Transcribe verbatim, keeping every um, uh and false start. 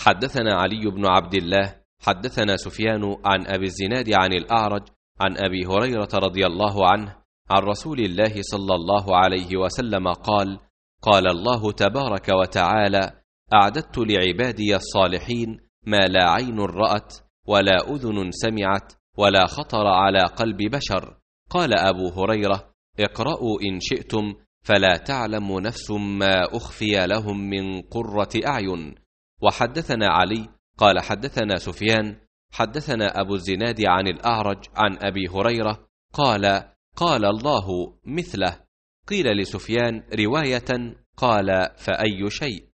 حدثنا علي بن عبد الله حدثنا سفيان عن أبي الزناد عن الأعرج عن أبي هريرة رضي الله عنه عن رسول الله صلى الله عليه وسلم قال: قال الله تبارك وتعالى: أعددت لعبادي الصالحين ما لا عين رأت ولا أذن سمعت ولا خطر على قلب بشر. قال أبو هريرة: اقرأوا إن شئتم فلا تعلم نفس ما أخفي لهم من قرة أعين. وحدثنا علي قال حدثنا سفيان حدثنا أبو الزناد عن الأعرج عن أبي هريرة قال: قال الله مثله. قيل لسفيان رواية قال: فأي شيء؟